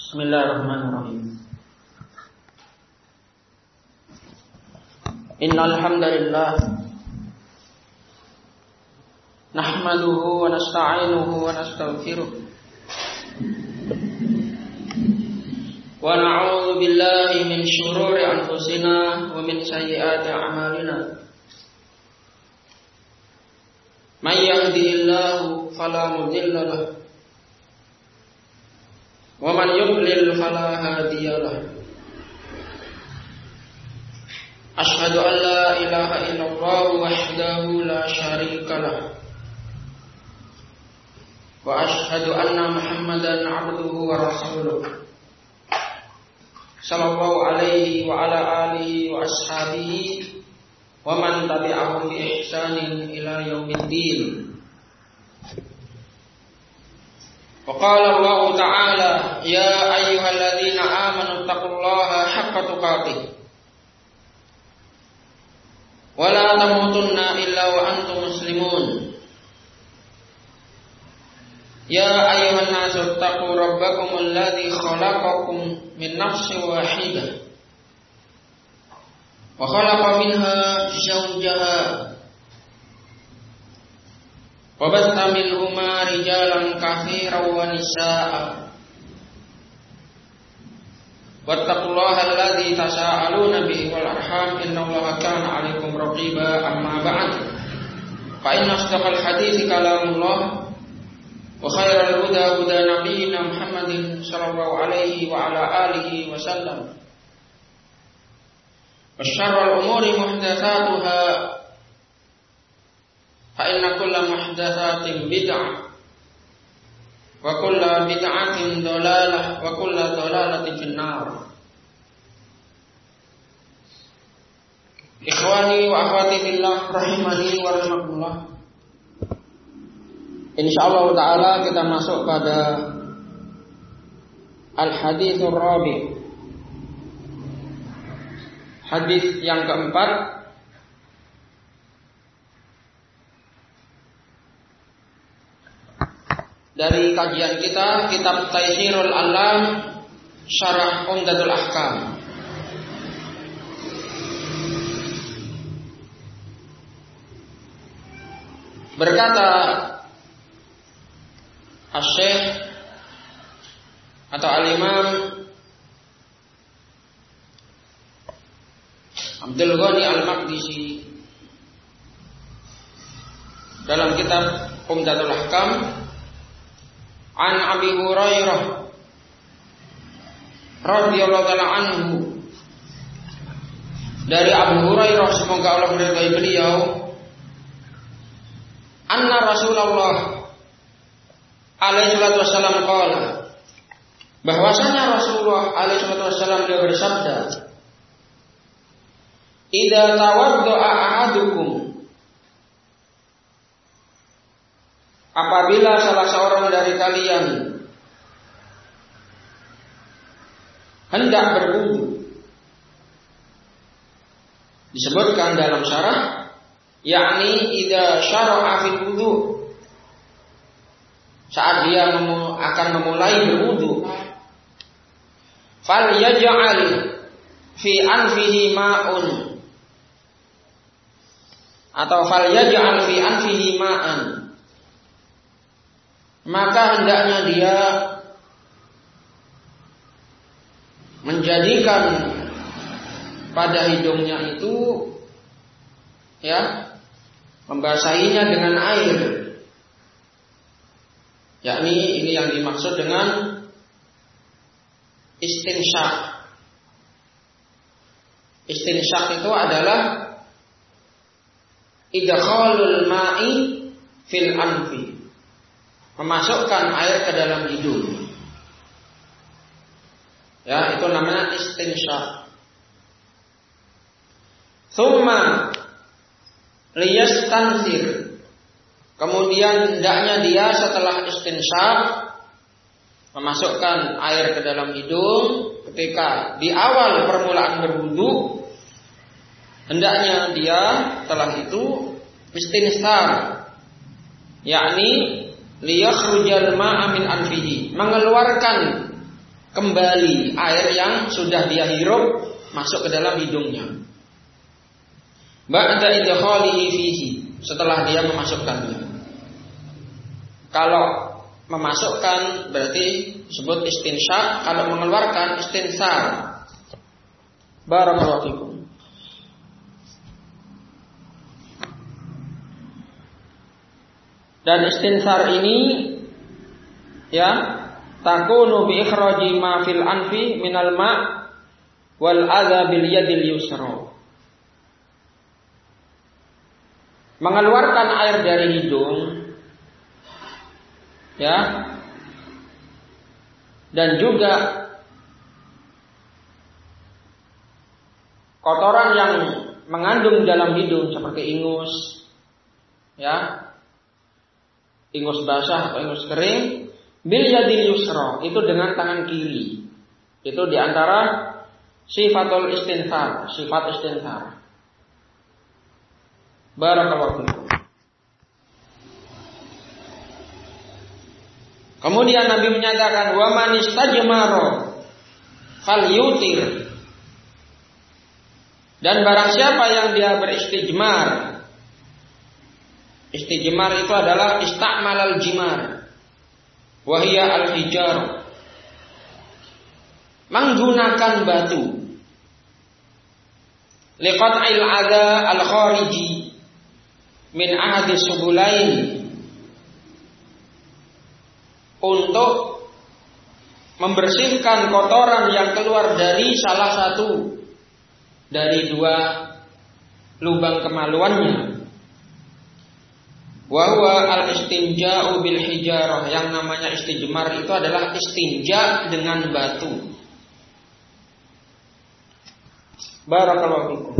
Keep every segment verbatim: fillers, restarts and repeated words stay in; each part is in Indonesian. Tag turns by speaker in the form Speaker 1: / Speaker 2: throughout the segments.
Speaker 1: Bismillahirrahmanirrahim. Innal hamdalillah nahmaduhu wa nasta'inuhu wa nastaghfiruh wa na'udzu billahi min shururi anfusina wa min sayyiati a'malina. May yahdihillahu fala mudilla lahu wa man yudlil fala hadiya lahu. Asyhadu an la ilaha illallah wahdahu la syarika lahu wa asyhadu anna Muhammadan abduhu wa rasuluh sallallahu alaihi wa ala alihi wa ashabihi wa man tabi'ahum bi ihsanin ila yaumiddin. Wa qala Allah ta'ala ya ayyuhalladzina amanu taqullaha haqqa tuqatih wa la tamutunna illa wa antum muslimun. Ya ayyuhan nasu taqu rabbakumul ladzi khalaqakum min nafsin wahidah wa khalaqa minha zawjaha wa batha minhuma rijalan katsiran wa nisaa'a wattaqullaha alladzi tasaaluna bihi wal arham innallaha kana 'alaikum raqiba. Amma ba'd, fa inna asdaqal hadithi kalamullah wa khairal huda huda nabiyyina Muhammadin sallallahu alaihi wa ala alihi wa sallam wa syarrul umuri muhdatsatuha fa inna kulla muhdatsatin bid'ah wa kulla bid'atin dhalalah wa kulla dhalalatin finnar. Ikhwani wa akhwati fillah rahimani wa rahimakumullah. Insyaallah taala kita masuk pada al-haditsur rabi'. Hadis yang keempat dari kajian kita, kitab Taysirul Alam Syarah Umdatul Ahkam. Berkata Asy-Syaikh atau Al-Imam Abdul Ghani Al-Maqdisi dalam kitab Umdatul Ahkam, an Abi Hurairah radhiyallahu ta'ala anhu, dari Abu Hurairah semoga Allah meridai beliau, anna Rasulullah alaihi salatu wassalam qala, bahwasanya Rasulullah alaihi salatu wassalam dia bersabda, idza tawadda'a ahadukum, apabila salah seorang dari kalian hendak berwudu, disebutkan dalam syarah, yakni idza syara'a fil wudu, saat dia memu, akan memulai berwudu, fal yaj'al fi anfihi ma'un, atau fal yaj'al fi anfihi ma'an, maka hendaknya dia menjadikan pada hidungnya itu, ya, membasahinya dengan air. Yakni ini yang dimaksud dengan istinsyak. Istinsyak itu adalah idkhalul ma'i fil anfi, memasukkan air ke dalam hidung. Ya, itu namanya istinsyak. Tsumma liyastansir, kemudian hendaknya dia setelah istinsyak memasukkan air ke dalam hidung ketika di awal permulaan berwudu, hendaknya dia setelah itu istinsar, yakni liyakhrujal ma'a min anfihi, mengeluarkan kembali air yang sudah dia hirup masuk ke dalam hidungnya. Ba'da idkhalihi fihi, setelah dia memasukkannya. Kalau memasukkan berarti disebut istinsyak, kalau mengeluarkan istinsar. Barakallahu fikum. Dan istinsar ini ya takunu bi ikhraji ma fil anfi minal ma' wal adza bil yadil yusra. Mengeluarkan air dari hidung ya, dan juga kotoran yang mengandung dalam hidung seperti ingus ya, ingus basah atau ingus kering, bil yadil yusra, itu dengan tangan kiri. Itu diantara sifatul istinsar, sifat istinsar. Barakallahu fikum. Kemudian Nabi menyatakan wa man istajmara falyutir. Dan barang siapa yang dia beristijmar. Istijmar itu adalah istakmalal jimar. Wa hiya al-hijar. Menggunakan batu. Liqat'il adza al-khariji min ahadis subulain, untuk membersihkan kotoran yang keluar dari salah satu dari dua lubang kemaluannya. Wa huwa al-istinja'u bil hijarah, yang namanya istijmar itu adalah istinja dengan batu. Barakallahu fikum.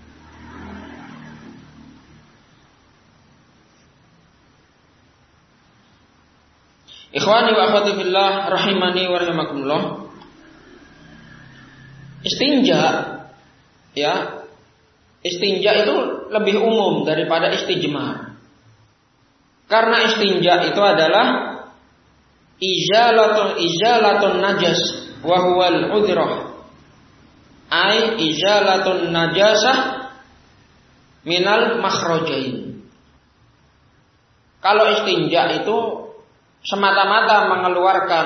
Speaker 1: Ikhwani wa akhwati fillah rahimani wa rahimakumullah. Istinja ya, istinja itu lebih umum daripada istijmar. Karena istinja itu adalah izalatun izalatun najas wa huwal udrah. Ai izalatun najasah minal makhrajain. Kalau istinja itu semata-mata mengeluarkan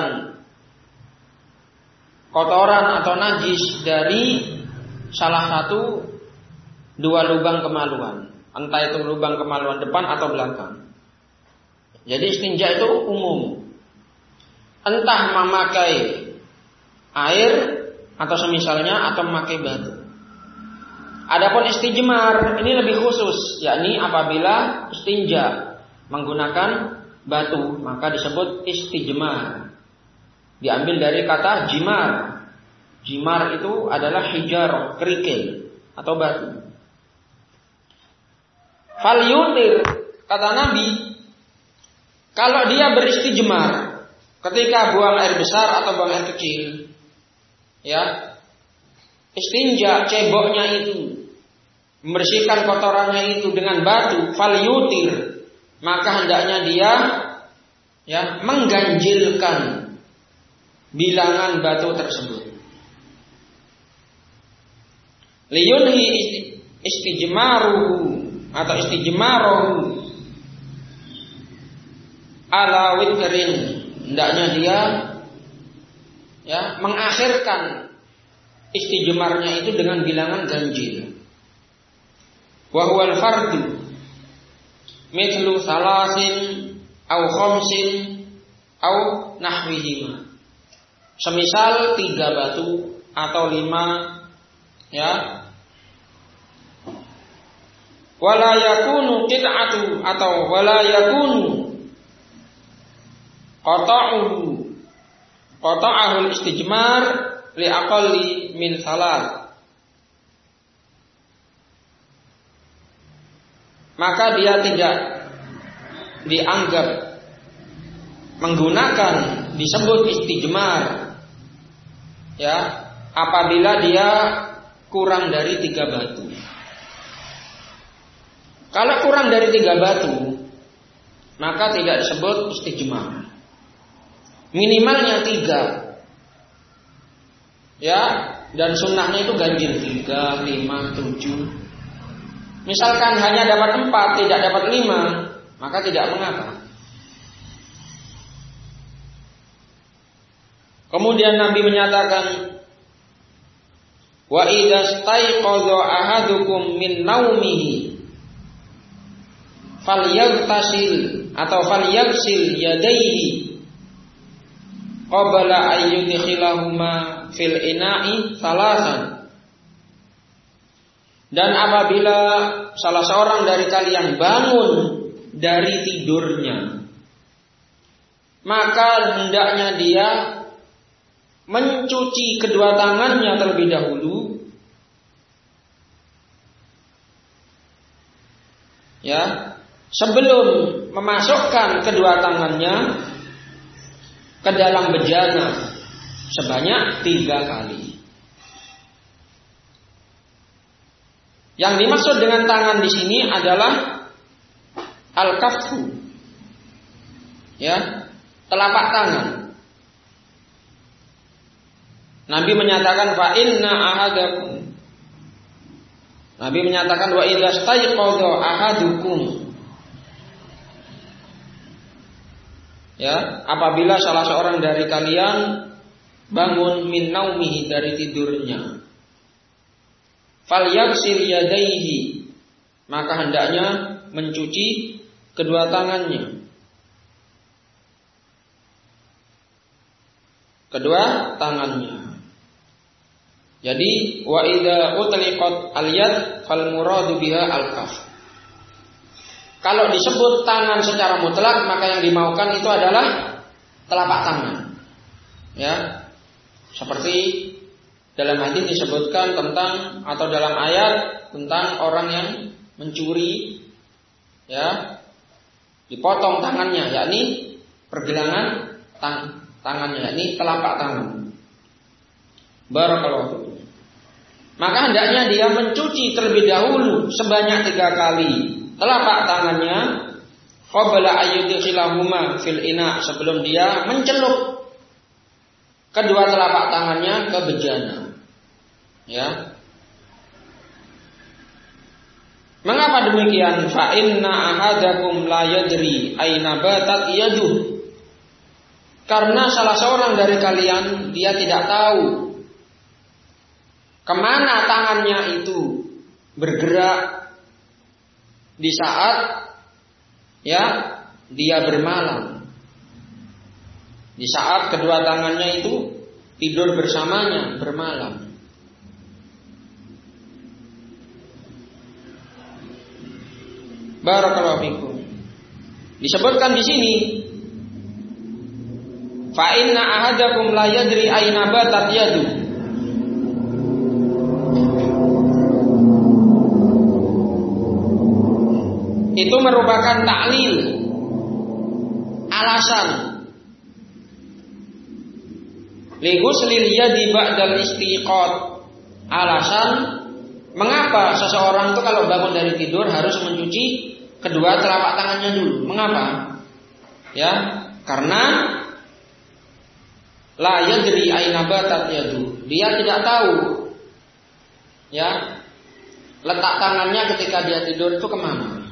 Speaker 1: kotoran atau najis dari salah satu dua lubang kemaluan, entah itu lubang kemaluan depan atau belakang. Jadi istinja itu umum, entah memakai air atau semisalnya atau memakai batu. Adapun istijmar ini lebih khusus, yakni apabila istinja menggunakan batu, maka disebut istijmar. Diambil dari kata jimar. Jimar itu adalah hijar, kerikil atau batu. Fal yutir, kata Nabi, kalau dia beristijmar ketika buang air besar atau buang air kecil, ya, istinja ceboknya itu, membersihkan kotorannya itu dengan batu, fal yutir, maka hendaknya dia ya mengganjilkan bilangan batu tersebut. Liyunhi istijmaruhu atau istijmaruhu ala witrin, hendaknya dia ya mengakhirkan istijmarnya itu dengan bilangan ganjil. Wa huwal fardu mithlu salasin au khamsin au nahwihima. Semisal tiga batu atau lima ya. Wala yakunu qit'atu atau wala yakunu qata'uhu qata'ahul istijmar li aqalli min salat. Maka dia tidak dianggap menggunakan disebut istijmar ya apabila dia kurang dari tiga batu. Kalau kurang dari tiga batu, maka tidak disebut istijmar. Minimalnya tiga. Ya, dan sunnahnya itu ganjil tiga, lima, tujuh. Misalkan hanya dapat empat, tidak dapat lima, maka tidak mengapa. Kemudian Nabi menyatakan, wa idza staiqadha ahadukum min naumihi falyaghtasil atau falyaghsil yadayhi qabla ayyudkhilahuma fil ina'i salasan. Dan apabila salah seorang dari kalian bangun dari tidurnya, maka hendaknya dia mencuci kedua tangannya terlebih dahulu, ya, sebelum memasukkan kedua tangannya ke dalam bejana sebanyak tiga kali. Yang dimaksud dengan tangan di sini adalah al-kaffu, ya, telapak tangan. Nabi menyatakan fa inna ahadakum. Nabi menyatakan wa idza staiqadha ahadukum. Ya, apabila salah seorang dari kalian bangun min naumihi dari tidurnya, falyaghsil yadayhi, maka hendaknya mencuci kedua tangannya. Kedua tangannya. Jadi wa idza utliqat al-yad fal muradu biha al-kaf. Kalau disebut tangan secara mutlak, maka yang dimaukan itu adalah telapak tangan. Ya. Seperti dalam hadis disebutkan tentang atau dalam ayat tentang orang yang mencuri, ya, dipotong tangannya, yakni pergelangan tang- tangannya, yakni telapak tangan. Barakallahu fikum. Maka hendaknya dia mencuci terlebih dahulu sebanyak tiga kali telapak tangannya qabla ayyudkhilahuma fil ina, sebelum dia mencelup kedua telapak tangannya ke bejana. Ya. Mengapa demikian? Fa inna ahadakum la yadri aina batat yaduh. Karena salah seorang dari kalian dia tidak tahu kemana tangannya itu bergerak di saat, ya, dia bermalam. Di saat kedua tangannya itu tidur bersamanya bermalam. Barakallahu fikum. Disebutkan di sini, fa inna ahadakum la yadri aina batat yadu. Itu merupakan ta'lil, alasan li ghuslil yadi ba'dal istiqat. Alasan mengapa seseorang itu kalau bangun dari tidur harus mencuci kedua telapak tangannya dulu. Mengapa? Ya, karena la yadri aina batat yadu. Dia tidak tahu, ya, letak tangannya ketika dia tidur itu kemana.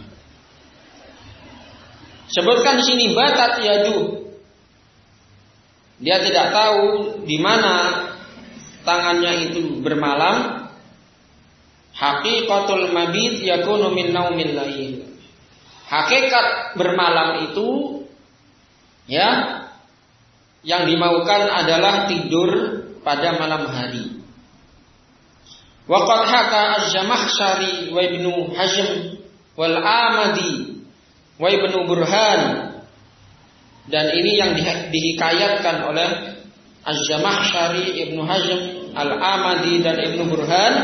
Speaker 1: Sebutkan di sini batat yadu. Dia tidak tahu di mana tangannya itu bermalam. Haqiqatul mabit yakunu min naumil lail. Hakikat bermalam itu, ya, yang dimaukan adalah tidur pada malam hari. Wa qad haka az-Zamakhsyari wa Ibnu Hazm wal Amadi wa Ibnu Burhan, dan ini yang di, dihikayatkan oleh Az-Zamakhsyari, Ibnu Hazm, Al-Amadi dan Ibnu Burhan,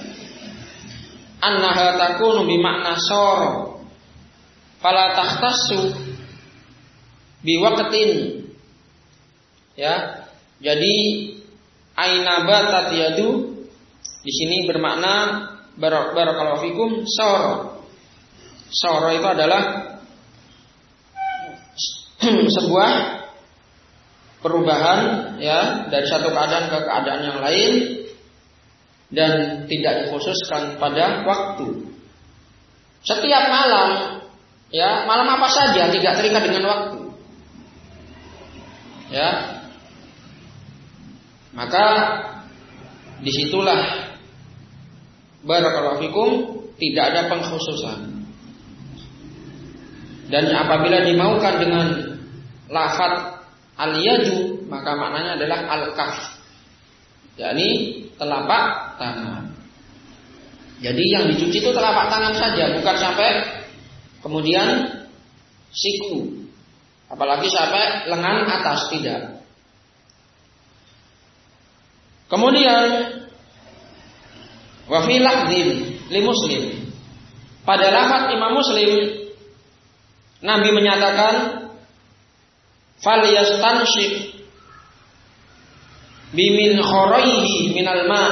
Speaker 1: annaha takunu bi makna sor fala takhtassu bi waqtin. Ya, jadi aina batat yadu di sini bermakna barakallahu fikum sor. Sor itu adalah sebuah perubahan ya dari satu keadaan ke keadaan yang lain dan tidak dikhususkan pada waktu. Setiap malam ya, malam apa saja tidak terikat dengan waktu. Ya. Maka disitulah barakallahu fikum tidak ada pengkhususan. Dan apabila dimaukan dengan lafaz al-yadu, maka maknanya adalah al-kaf, yakni telapak tangan. Jadi yang dicuci itu telapak tangan saja, bukan sampai kemudian siku, apalagi sampai lengan atas, tidak. Kemudian wa fi lafdzin li Muslim, pada lafaz Imam Muslim Nabi menyatakan falyastanshik bimin khoraihi minal ma,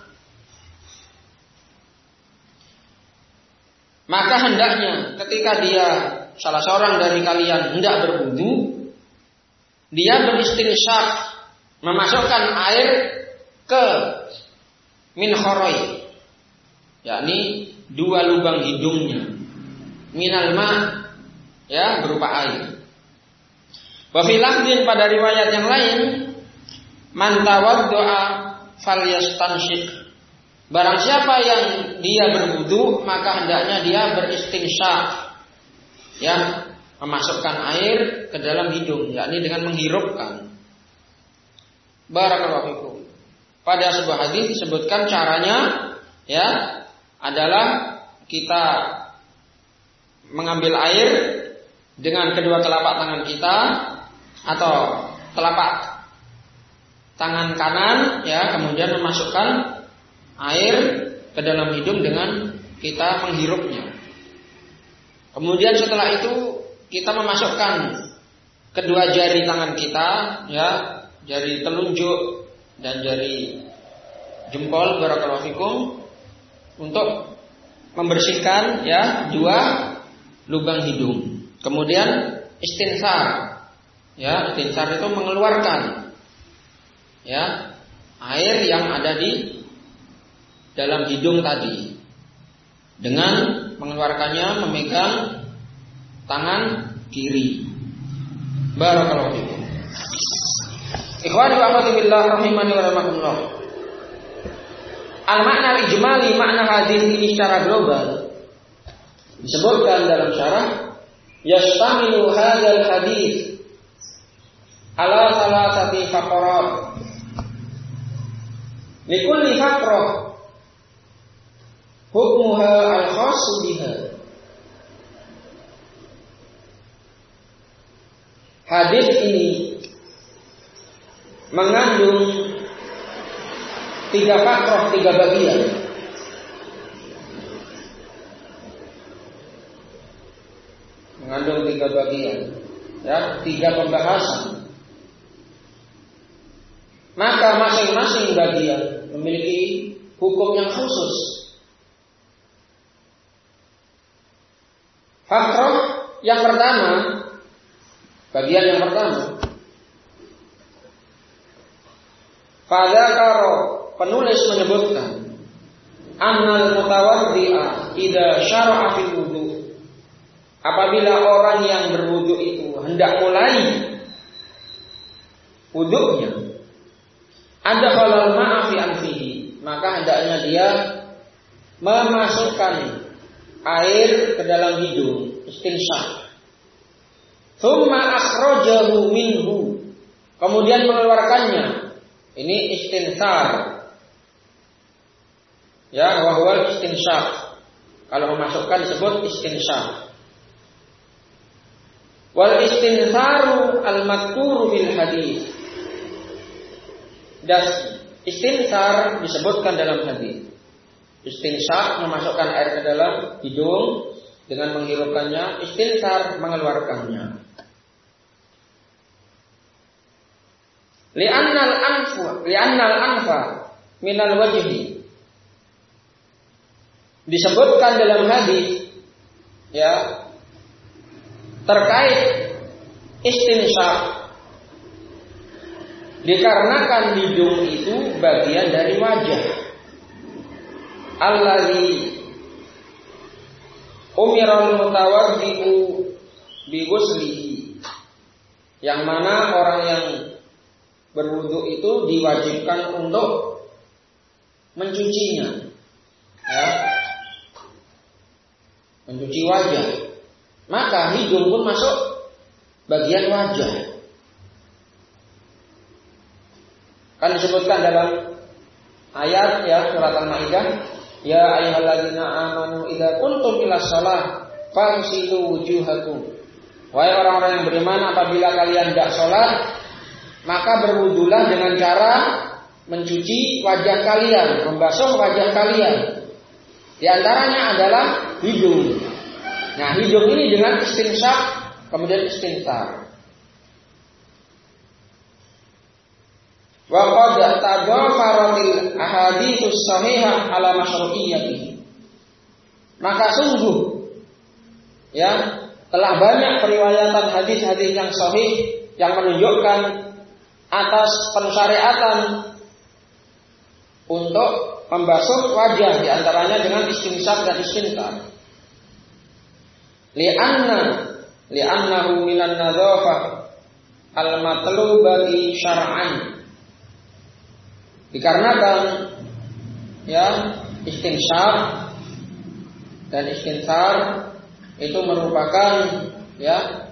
Speaker 1: maka hendaknya ketika dia salah seorang dari kalian hendak berwudu, dia beristinsyak, memasukkan air ke min khorai, yakni dua lubang hidungnya, minal ma ya berupa air. Wa fi lafdzin, pada riwayat yang lain, man tawaddoa falyastanshik, barang siapa yang dia berwudu maka hendaknya dia beristinsyak, ya memasukkan air ke dalam hidung, yakni dengan menghirupkan. Barakallahu fikum. Pada sebuah hadis disebutkan caranya ya adalah kita mengambil air dengan kedua telapak tangan kita atau telapak tangan kanan ya, kemudian memasukkan air ke dalam hidung dengan kita menghirupnya. Kemudian setelah itu kita memasukkan kedua jari tangan kita ya, jari telunjuk dan jari jempol barakallahu fikum, untuk membersihkan ya dua lubang hidung. Kemudian istinsar, ya istinsar itu mengeluarkan ya air yang ada di dalam hidung tadi dengan mengeluarkannya memegang tangan kiri. Barakallahu fikum. Ikhwani wa akhwati billah rahimani wa rahimakumullah. Al-makna al-ijmali, makna hadis ini secara global disebutkan dalam syarah, yastamilu hadzal hadis ala salasati faqarat. Likulli faqrah hukmuha al-khassu biha. Hadis ini mengandung tiga fakroh, tiga bagian. Mengandung tiga bagian, ya, tiga pembahasan. Maka masing-masing bagian memiliki hukum yang khusus. Fakroh yang pertama, bagian yang pertama, Fadzakaro, penulis menyebutkan, annal mutawaddi'a idza syara'a fil wudu, apabila orang yang berwudu itu hendak mulai wudunya, ada khalal ma'a fi anfihi, maka hendaknya dia memasukkan air ke dalam hidung, istinsyak. Tsumma akhrajahu minhu, kemudian mengeluarkannya. Ini istinsar. Ya, wa huwa istinsyak. Kalau memasukkan disebut istinsyak. Wal istinsaru al-madhkuru fil hadis. Dan istinsar disebutkan dalam hadis. Istinsyak memasukkan air ke dalam hidung dengan menghirupkannya, istinsar mengeluarkannya. Li'annal anfa, li'annal anfa minal wajhi. Disebutkan dalam hadis ya terkait istinsyak, Dikarenakan hidung itu bagian dari wajah. Allazi umiral mutawaddi'u bi ghuslihi. Yang mana orang yang berwudu itu diwajibkan untuk mencucinya. Ya. Mencuci wajah. Maka hidung pun masuk bagian wajah. Kan disebutkan dalam ayat ya surat Al-Maidah, ya ayyuhalladzina amanu idza qumtum ilas shalah faghsilu wujuhakum. Wahai orang-orang yang beriman, apabila kalian hendak salat, maka berwudulah dengan cara mencuci wajah kalian, membasuh wajah kalian. Di antaranya adalah hidung. Nah, hidung ini dengan istinsyak kemudian istinthar. Wa qad tadafaratil ahaditsus shahihah ala masyru'iyyatihi. Maka sungguh ya telah banyak periwayatan hadis-hadis yang sahih yang menunjukkan atas pensyariatan untuk membasuh wajah, di antaranya dengan istinsyak dan istinthar. Li'anna li'annahu minan nadzafah al-matlubati syar'an. Dikarenakan ya istinsyak dan istinthar itu merupakan ya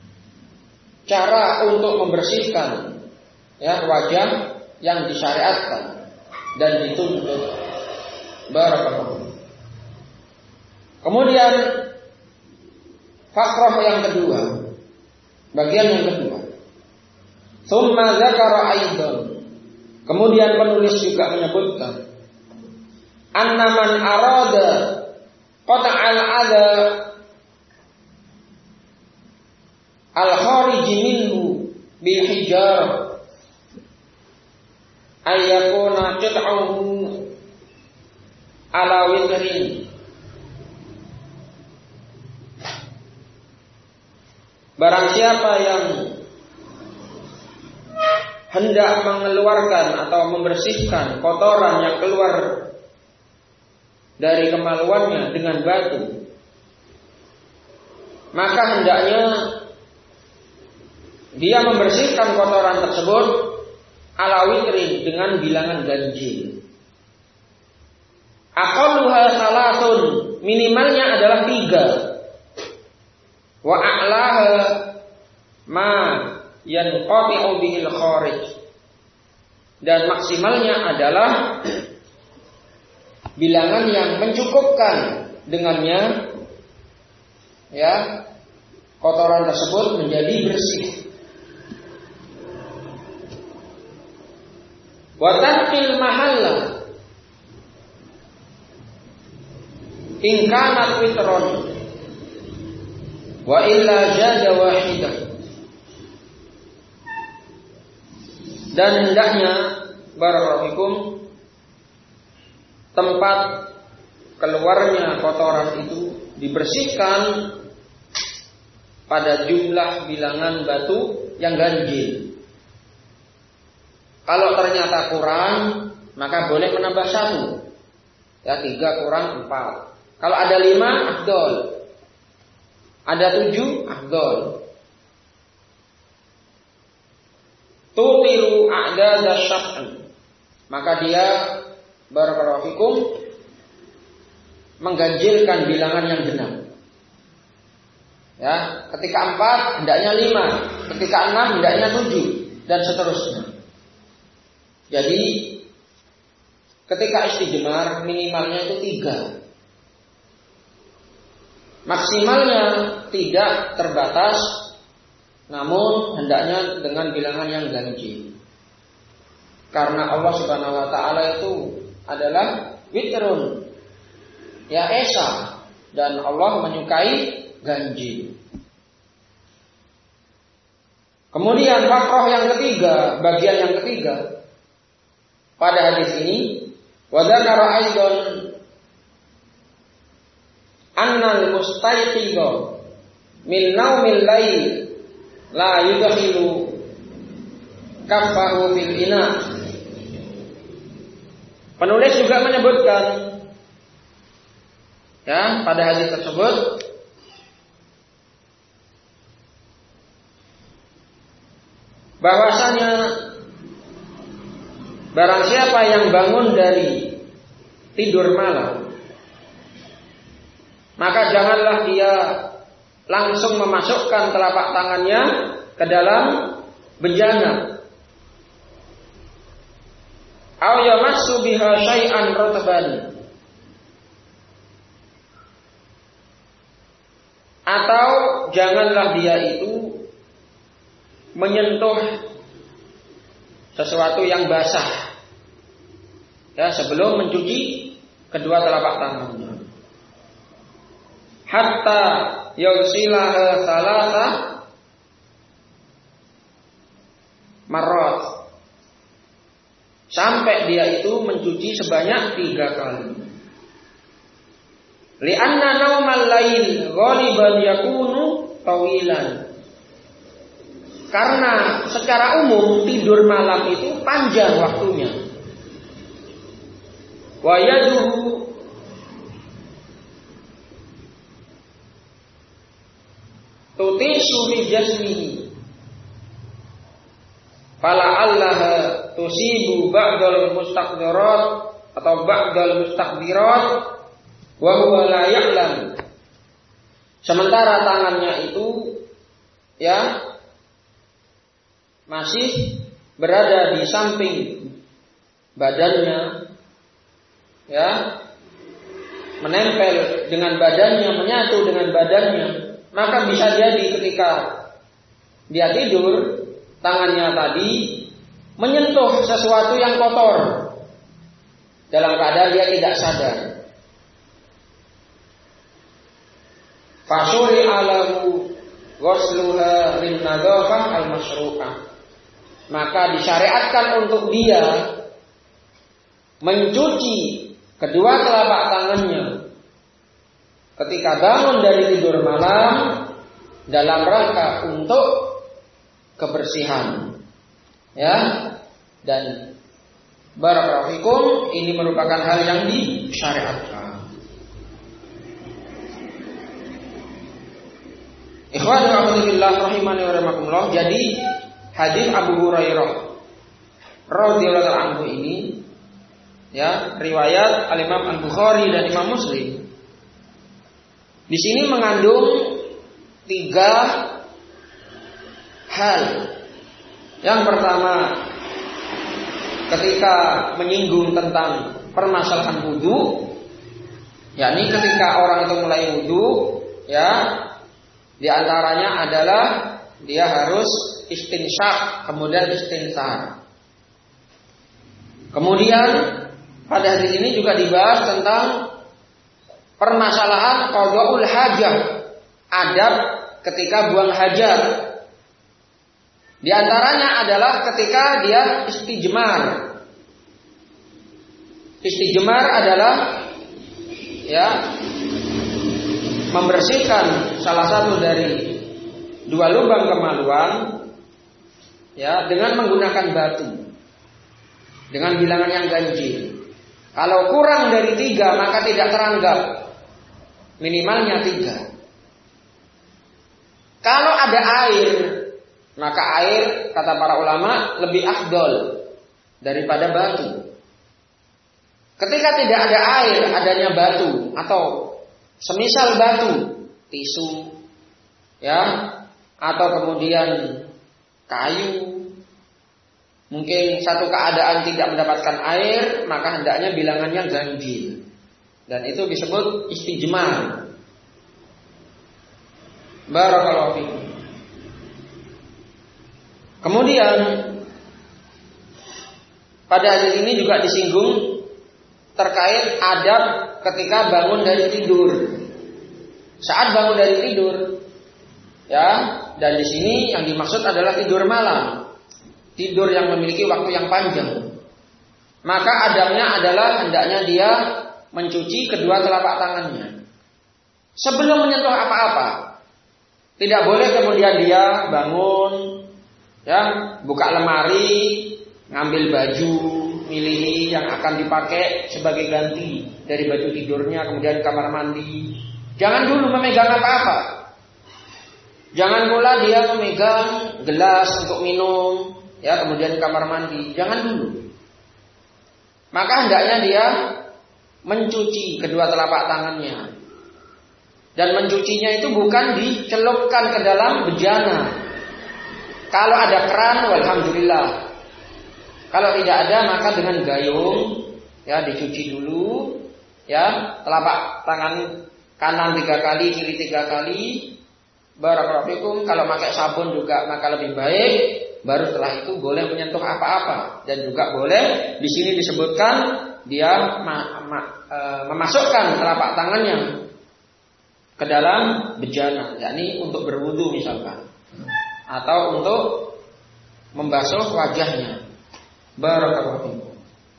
Speaker 1: cara untuk membersihkan ya wajah yang disyariatkan dan dituntut. Barakallahu. Kemudian fakrah yang kedua, bagian yang kedua. Tsumma dzakara aidan. Kemudian penulis juga menyebutkan annaman arada qata'al adha al-khariji minhu bil hijar ayyakuna qit'uhu ala witrin. Barang siapa yang hendak mengeluarkan atau membersihkan kotoran yang keluar dari kemaluannya dengan batu, maka hendaknya dia membersihkan kotoran tersebut ala witrin dengan bilangan ganjil. Aqalluha salasun, minimalnya adalah tiga. Wa a'laha ma yanqati'u bihil kharij, dan maksimalnya adalah bilangan yang mencukupkan dengannya ya kotoran tersebut menjadi bersih. Wa tanqil mahalla in kanat witron wa illa jada wahidah. Dan hendaknya barakallahu fikum tempat keluarnya kotoran itu dibersihkan pada jumlah bilangan batu yang ganjil. Kalau ternyata kurang, maka boleh menambah satu. Ya, tiga kurang empat. Kalau ada lima, afdol. Ada tujuh, afdol. Tutiru a'dada syaf'an, maka dia barakallahu fikum mengganjilkan bilangan yang genap. Ya, ketika empat hendaknya lima, ketika enam hendaknya tujuh, dan seterusnya. Jadi ketika istijmar minimalnya itu tiga, maksimalnya tidak terbatas, namun hendaknya dengan bilangan yang ganjil. Karena Allah Subhanahu wa taala itu adalah witrun, ya esa, dan Allah menyukai ganjil. Kemudian fakrah yang ketiga, bagian yang ketiga pada hadis ini, wa dzakara aidan annal mustayqidha min naumil lail la yudkhilu kaffahu fil ina. Penulis juga menyebutkan ya pada hadis tersebut bahwasanya barang siapa yang bangun dari tidur malam, maka janganlah dia langsung memasukkan telapak tangannya ke dalam bejana. Aw yamassu biha syai'an rutban, atau janganlah dia itu menyentuh sesuatu yang basah ya sebelum mencuci kedua telapak tangannya. Hatta yusilaha salasa marrat, sampai dia itu mencuci sebanyak tiga kali. Li'anna naumal lail ghaliban yakunu tawilan. Karena secara umum tidur malam itu panjang waktunya. Wa yaduhu tutisu fi jasmihi fala'allaha tusibu ba'dal mustaqdirat atau ba'dal mustaqdirat wa huwa la ya'lam. Sementara tangannya itu ya masih berada di samping badannya ya, menempel dengan badannya, menyatu dengan badannya, maka bisa jadi ketika dia tidur tangannya tadi menyentuh sesuatu yang kotor dalam keadaan dia tidak sadar. Fasuri alahu ghusluha lin nadhafah al-masyru'ah. Maka disyariatkan untuk dia mencuci kedua telapak tangannya ketika bangun dari tidur malam dalam rangka untuk kebersihan. Ya. Dan barakallahu fikum, ini merupakan hal yang disyariatkan. Ikhwani wa fillah rahimani wa rahimakumullah. Jadi hadis Abu Hurairah radhiyallahu anhu ini ya, riwayat Al-Imam Al-Bukhari dan Imam Muslim. Di sini mengandung tiga hal. Yang pertama, ketika menyinggung tentang permasalahan wudu, yakni ketika orang itu mulai wudu, ya, di antaranya adalah dia harus istinsyak, kemudian istinsar. Kemudian pada hadis ini juga dibahas tentang permasalahan qada'ul hajah, adab ketika buang hajat. Di antaranya adalah ketika dia istijmar. Istijmar adalah ya membersihkan salah satu dari dua lubang kemaluan ya dengan menggunakan batu dengan bilangan yang ganjil. Kalau kurang dari tiga maka tidak teranggap, minimalnya tiga. Kalau ada air, maka air kata para ulama lebih afdol daripada batu. Ketika tidak ada air, adanya batu atau semisal batu, tisu, ya, atau kemudian kayu, mungkin satu keadaan tidak mendapatkan air, maka hendaknya bilangannya ganjil, dan itu disebut istijmar. Barakallahu fikum. Kemudian pada hadis ini juga disinggung terkait adab ketika bangun dari tidur. Saat bangun dari tidur, ya, dan di sini yang dimaksud adalah tidur malam, tidur yang memiliki waktu yang panjang. Maka adabnya adalah hendaknya dia mencuci kedua telapak tangannya sebelum menyentuh apa-apa. Tidak boleh kemudian dia bangun, Ya, buka lemari, ngambil baju, milih yang akan dipakai sebagai ganti dari baju tidurnya, kemudian kamar mandi. Jangan dulu memegang apa-apa. Jangan pula dia memegang gelas untuk minum, ya, kemudian kamar mandi. Jangan dulu. Maka hendaknya dia mencuci kedua telapak tangannya. Dan mencucinya itu bukan dicelupkan ke dalam bejana. Kalau ada keran, alhamdulillah. Kalau tidak ada, maka dengan gayung, ya, dicuci dulu, ya, telapak tangan kanan tiga kali, kiri tiga kali. Barakallahu fikum. Kalau pakai sabun juga maka lebih baik. Baru setelah itu boleh menyentuh apa-apa. Dan juga boleh di sini disebutkan dia ma- ma- e, memasukkan telapak tangannya ke dalam bejana, yakni untuk berwudu misalkan, atau untuk membasuh wajahnya. Barakallahu fikum.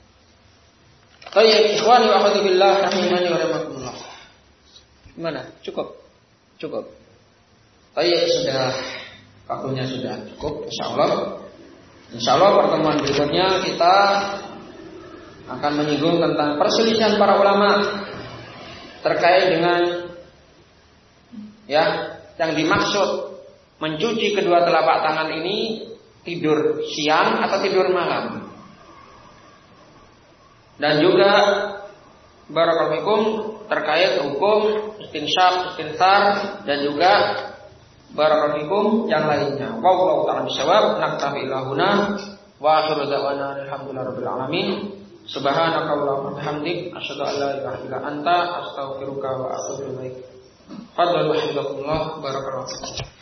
Speaker 1: Baik, ikhwani wa akhwati billah rahimani wa rahimakumullah. Gimana? Cukup? Cukup. Baik, sudah waktunya sudah cukup, insyaallah. Insyaallah pertemuan berikutnya kita akan menyinggung tentang perselisihan para ulama terkait dengan, ya, yang dimaksud mencuci kedua telapak tangan ini tidur siang atau tidur malam. Dan juga barakallahu fikum terkait hukum istinsyaq, istinsar, dan juga barakallahu fikum yang lainnya. Wallahu ta'ala bishawab. Naktafi ilahuna wa akhiru da'wana alhamdulillahi rabbil alamin. Subhanakallahumma wa bihamdik asyhadu an la ilaha illa anta astaghfiruka wa atubu ilaik. Fadlu hafizakumullah. Barakallahu fikum.